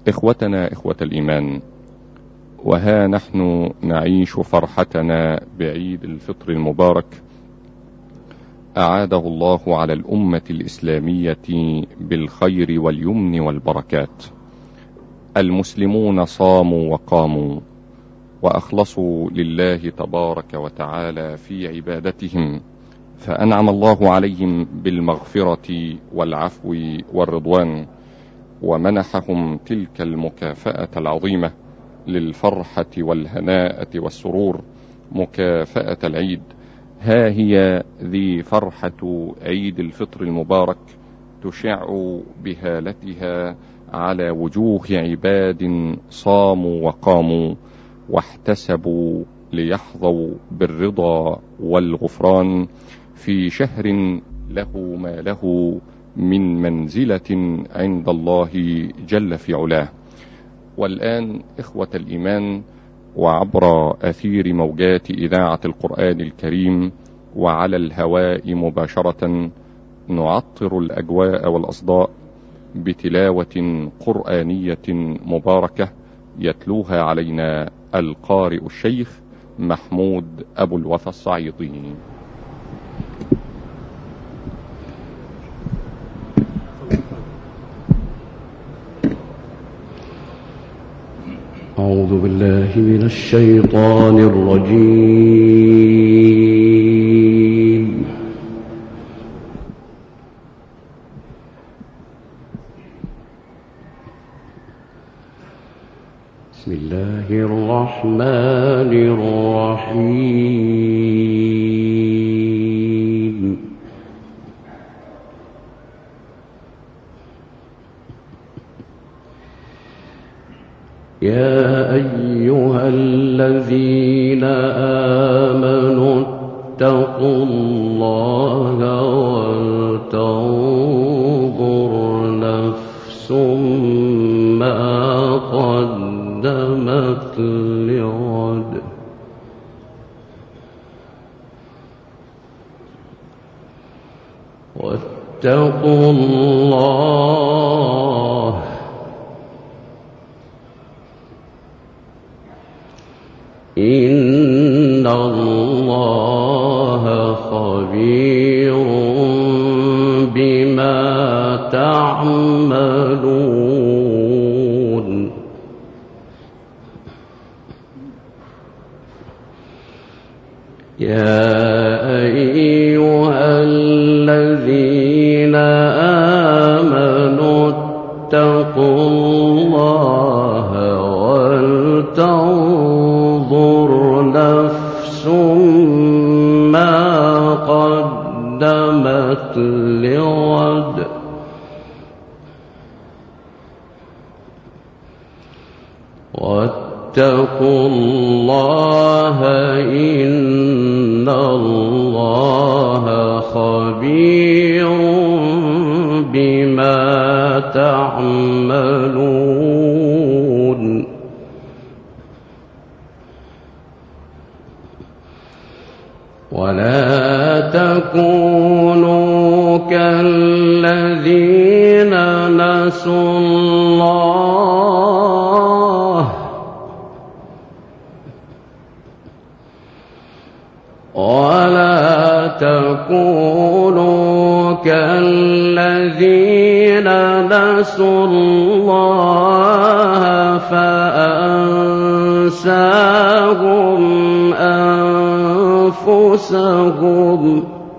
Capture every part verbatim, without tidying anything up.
إخوتنا إخوة الإيمان، وها نحن نعيش فرحتنا بعيد الفطر المبارك أعاده الله على الأمة الإسلامية بالخير واليمن والبركات. المسلمون صاموا وقاموا وأخلصوا لله تبارك وتعالى في عبادتهم، فأنعم الله عليهم بالمغفرة والعفو والرضوان، ومنحهم تلك المكافأة العظيمة للفرحة والهناءة والسرور، مكافأة العيد. ها هي ذي فرحة عيد الفطر المبارك تشع بهالتها على وجوه عباد صاموا وقاموا واحتسبوا ليحظوا بالرضا والغفران في شهر له ما له من منزلة عند الله جل في علاه. والآن إخوة الإيمان، وعبر أثير موجات إذاعة القرآن الكريم وعلى الهواء مباشرة، نعطر الأجواء والأصداء بتلاوة قرآنية مباركة يتلوها علينا القارئ الشيخ محمود أبو الوفا الصعيدي. أعوذ بالله من الشيطان الرجيم. بسم الله الرحمن الرحيم. يا أيها الذين آمنوا اتقوا الله ولتنظر نفس ما قدمت لغد واتقوا الله إن الله خبير بما تعملون. يا أيها الذين آمنوا اتقوا الله ولتنظر نفس ما قدمت لغد واتقوا الله إن الله خبير بما تعملون. ولا تكونوا كالذين نسوا الله ولا تكونوا كالذين نسوا الله فأنساهم أنفسهم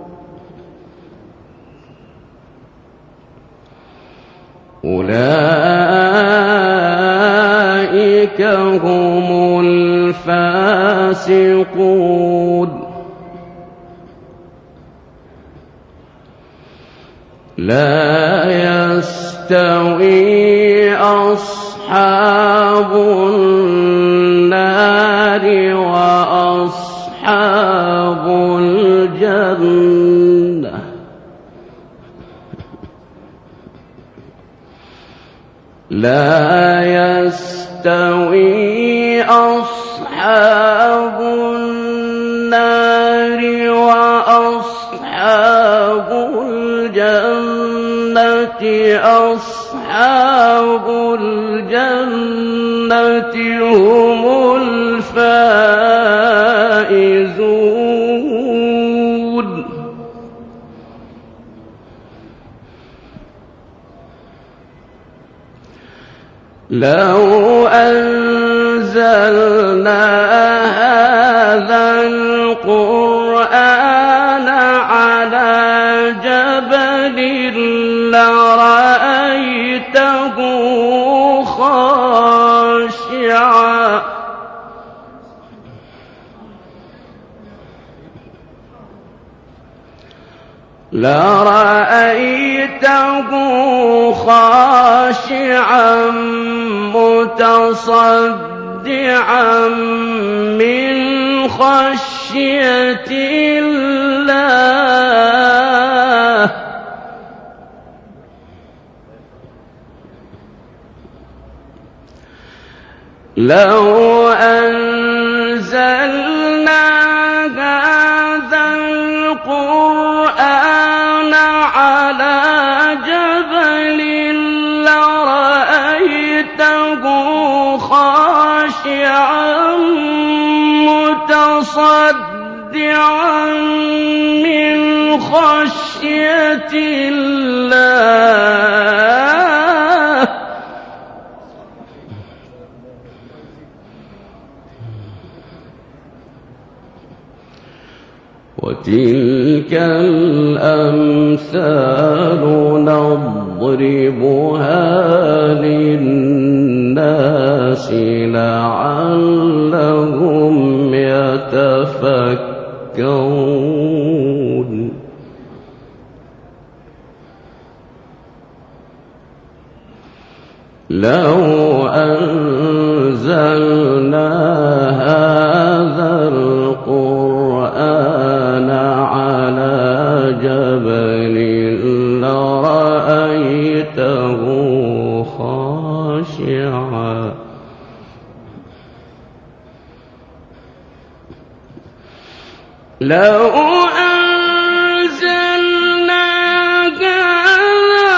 أولئك هم الفاسقون. لا يستوي أصحاب النار وأصحاب الجنة لا يستوي أصحاب النار وأصحاب الجنة أصحاب الجنة الجنة هم الفائزون. لو أنزلنا هذا القرآن على جبل لرأيته خاشعا لرأيته خاشعا متصدعا من خشية الله. لو أنزلنا هذا القرآن على جبل لرأيته خاشعا متصدعا من خشية الله. وتلك الأمثال نضربها للناس لعلهم يتفكرون. لو أنزلنا هذا القرآن على جبل لرأيته خاشعا لو أنزلنا هذا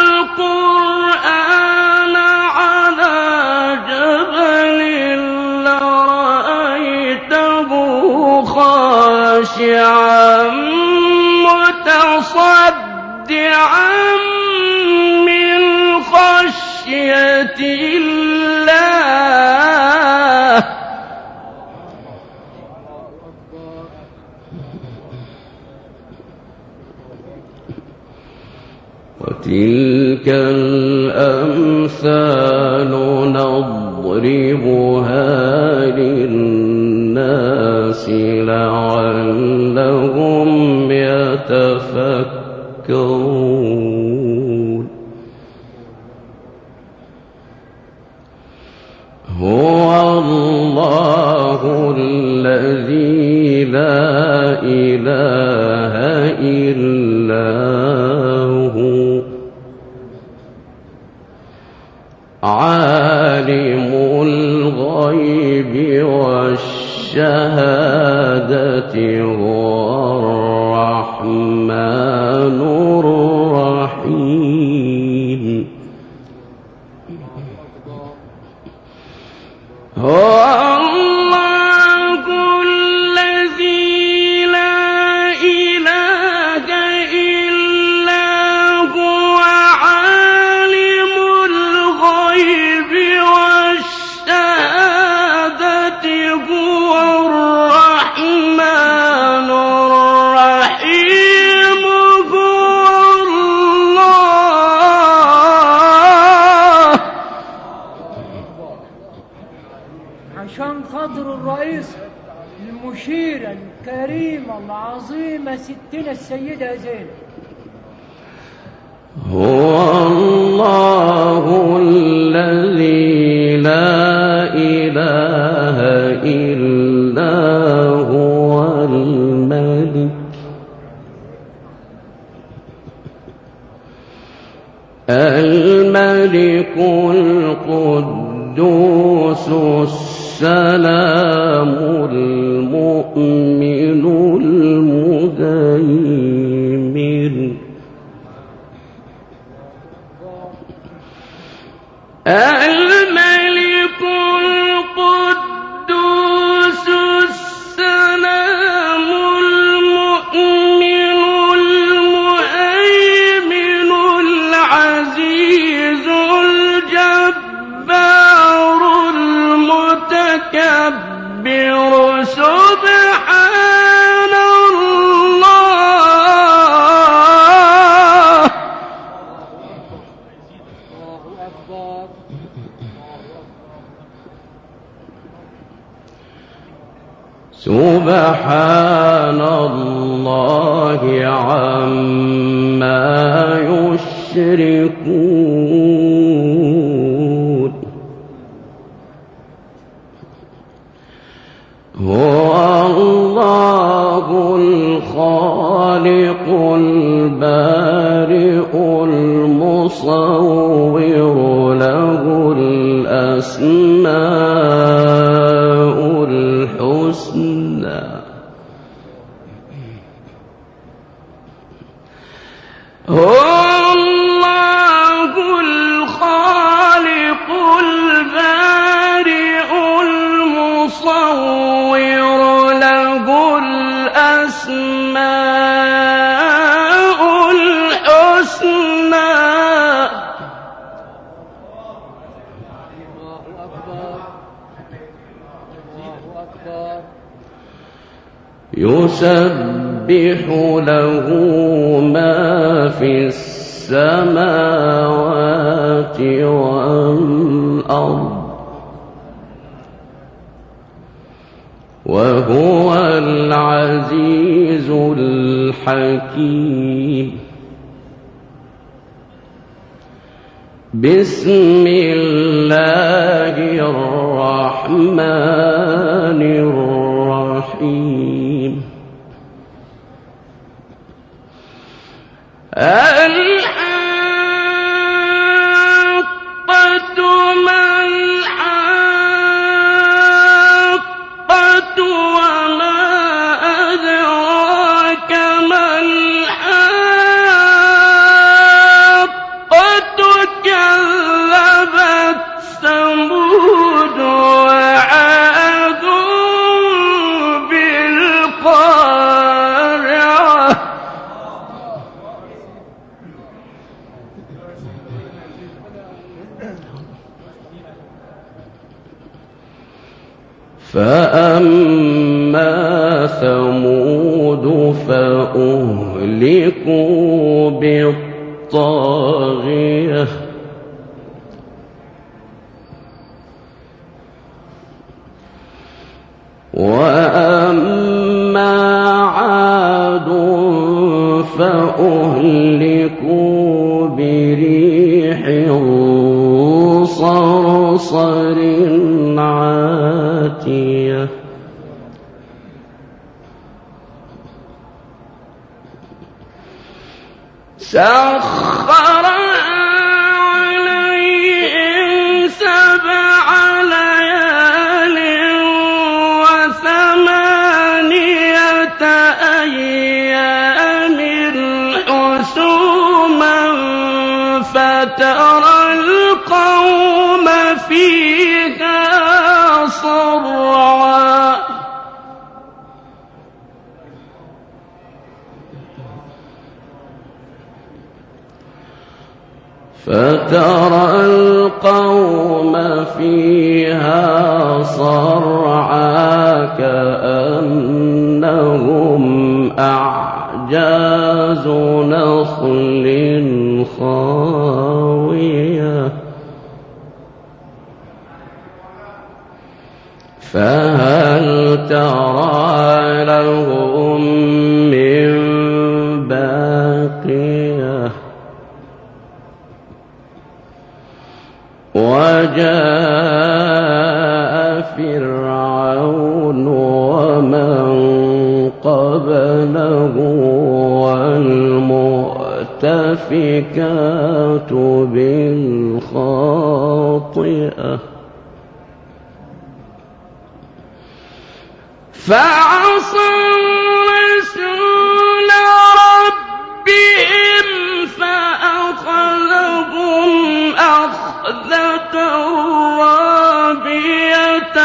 القرآن على جبل لرأيته خاشعا متصدعا من خشية الله. وتلك الأمثال نضربها للناس لعلهم يتفكرون. هو الله الذي لا إله إلا هو عالم الغيب والشهادة هو الرحمن الرحيم. هو الله الذي لا إله إلا هو عالم الغيب والشهادة هو الرحمن الرحيم. هو الله. عشان خاطر الرئيس المشيرة الكريمة العظيمة ستنا السيدة زينب. هو الله الذي لا إله إلا هو الملك الملك القدوس السلام المؤمن المهيمن الملك سبحان الله عما يشركون هو الله الخالق البارئ المصور له الأسماء الحسنى هو الله الخالق البارئ المصور له الأسماء الحسنى يسبح له ما في السماوات والأرض وهو العزيز الحكيم بسم الله الرحمن الرحيم الحاقة ما الحاقة وما أدراك ما الحاقة كذبت ثمود وعاد بالقارعة فأما ثمود فأهلكوا بالطاغية وأما عاد فأهلكوا بريح صرصر عاتية سخرها عليهم سبع ليال وثمانية أيام حسوما فترى القوم فيها صرعا فترى القوم فيها صرعا كأنهم أعجاز نخل خاوية فهل ترى لهم من باقية وجاء فرعون ومن قبله والمؤتفكات بالخاطئة فعصوا رسول ربهم فأخذهم أخذة رابية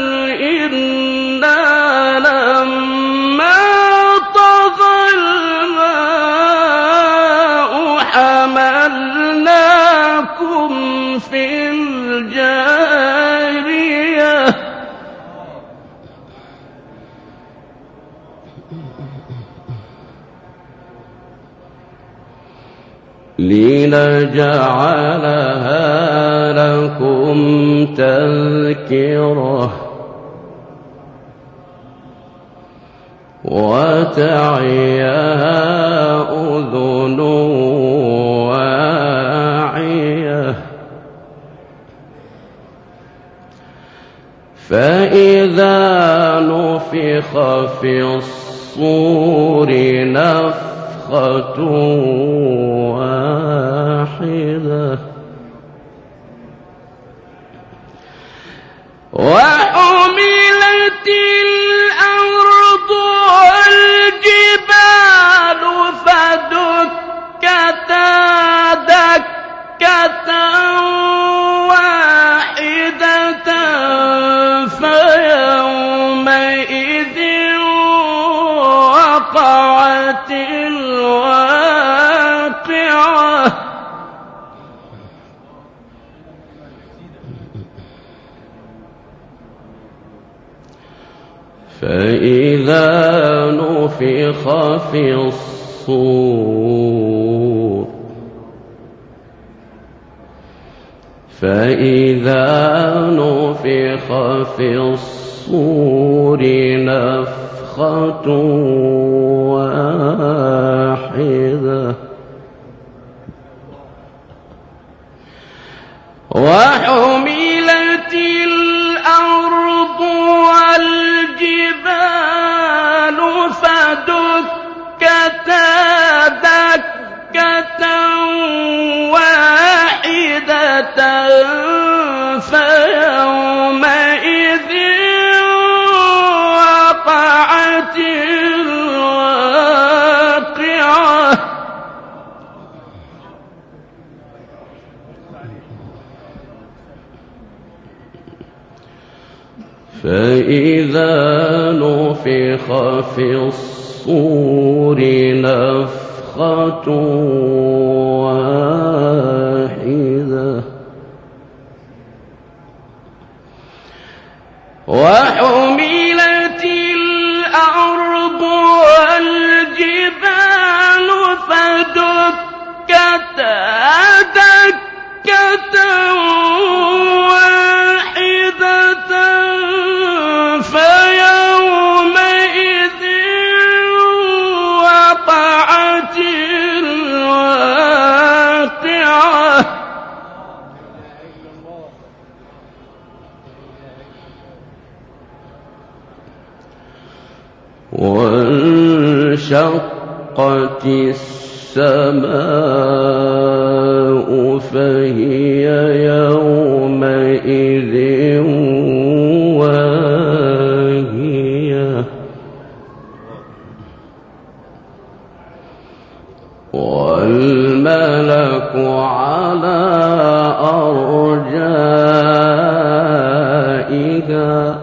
إنا لما طغى الماء حملناكم في الجارية لنجعلها لكم تذكرة وتعيها أذن واعية فإذا نفخ في الصور نفخة واحدة وحملت الأرض والجبال فدكتا دكة واحدة فيومئذ وقعت الواقعة فإذا نفخ في الصور فإذا نفخ في الصور نفخة واحدة وحملت الأرض والجبال فدكتا دكة واحدة فيومئذ وقعت الواقعة فإذا نفخ في الصور نفخة واحدة وحملت الأرض والجبال فدكتا دكة واحدة فيومئذ وقعت الواقعة وانشقت السماء فهي يومئذ واهية والملك على أرجائها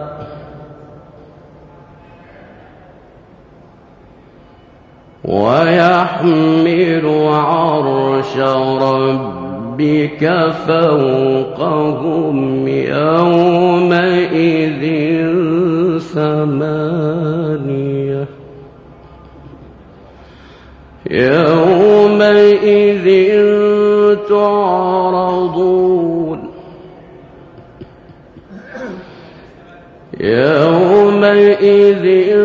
ويحمل عرش ربك فوقهم يومئذ ثمانية يومئذ تعرضون يومئذ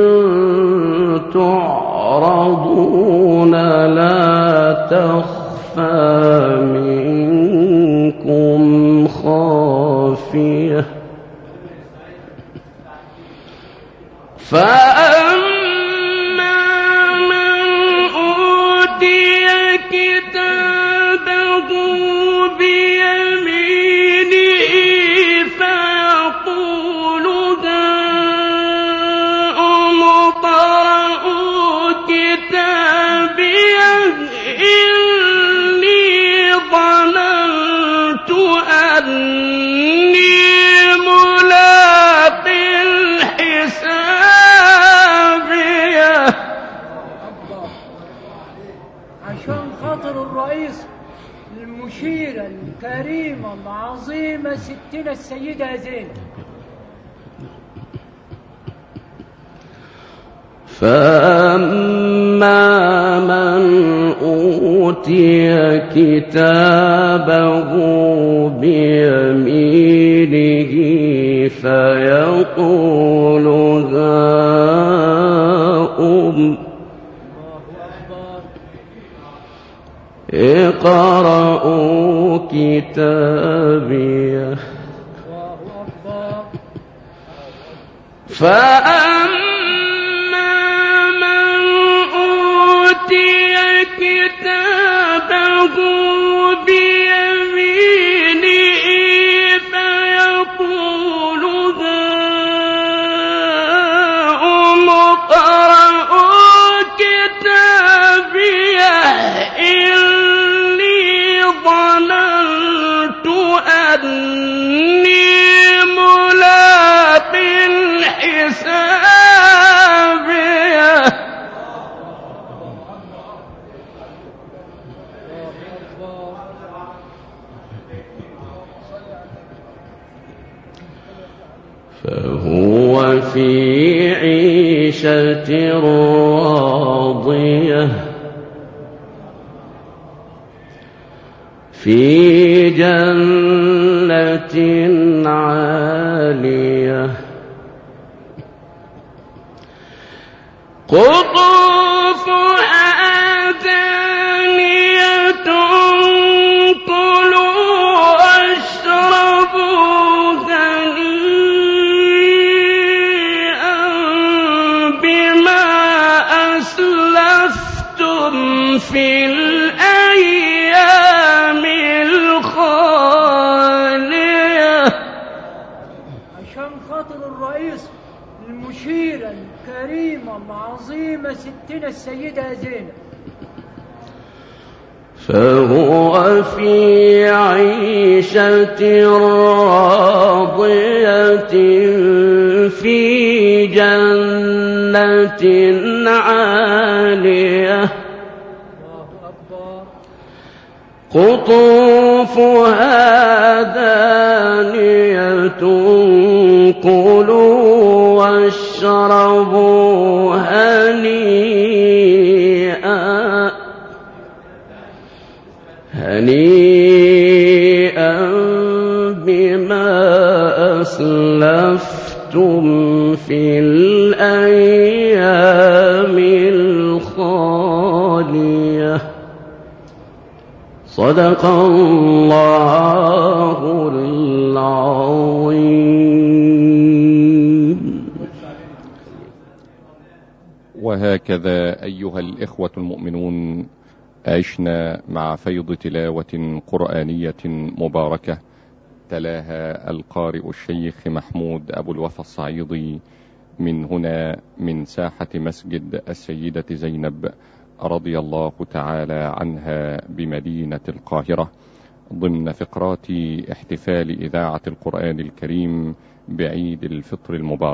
تعرضون لا تخفى منكم خافية فأما من أوتي كتابه بيمينه فيقول هاؤم اقرءوا كتابيه إني ظننت أني ملاق حسابيه. عشان خاطر الرئيس المشيرة الكريمة العظيمة ستنا السيدة زينب. فأما من أوتي كتابه بيمينه فيقول هاؤم اقرءوا كتابيه فأما من أوتي كتابه بيمينه فيقول هاؤم اقرءوا كتابيه إني ظننت أني ملاق حسابيه فهو في عيشة راضية في جنة عالية قطوفها دانية كلوا واشربوا هنيئا بما أسلفتم في الأيام الخالية. عشان خاطر الرئيس المشيرة الكريمة العظيمة ستنا السيدة زينب. فهو في عيشة راضية في جنة عالية قطوفها دانية كلوا واشربوا هنيئا هنيئا بما أسلفتم في الأيام الخالية. صدق الله العظيم. وهكذا أيها الإخوة المؤمنون عشنا مع فيض تلاوة قرآنية مباركة تلاها القارئ الشيخ محمود أبو الوفا الصعيدي من هنا من ساحة مسجد السيدة زينب رضي الله تعالى عنها بمدينة القاهرة ضمن فقرات احتفال إذاعة القرآن الكريم بعيد الفطر المبارك.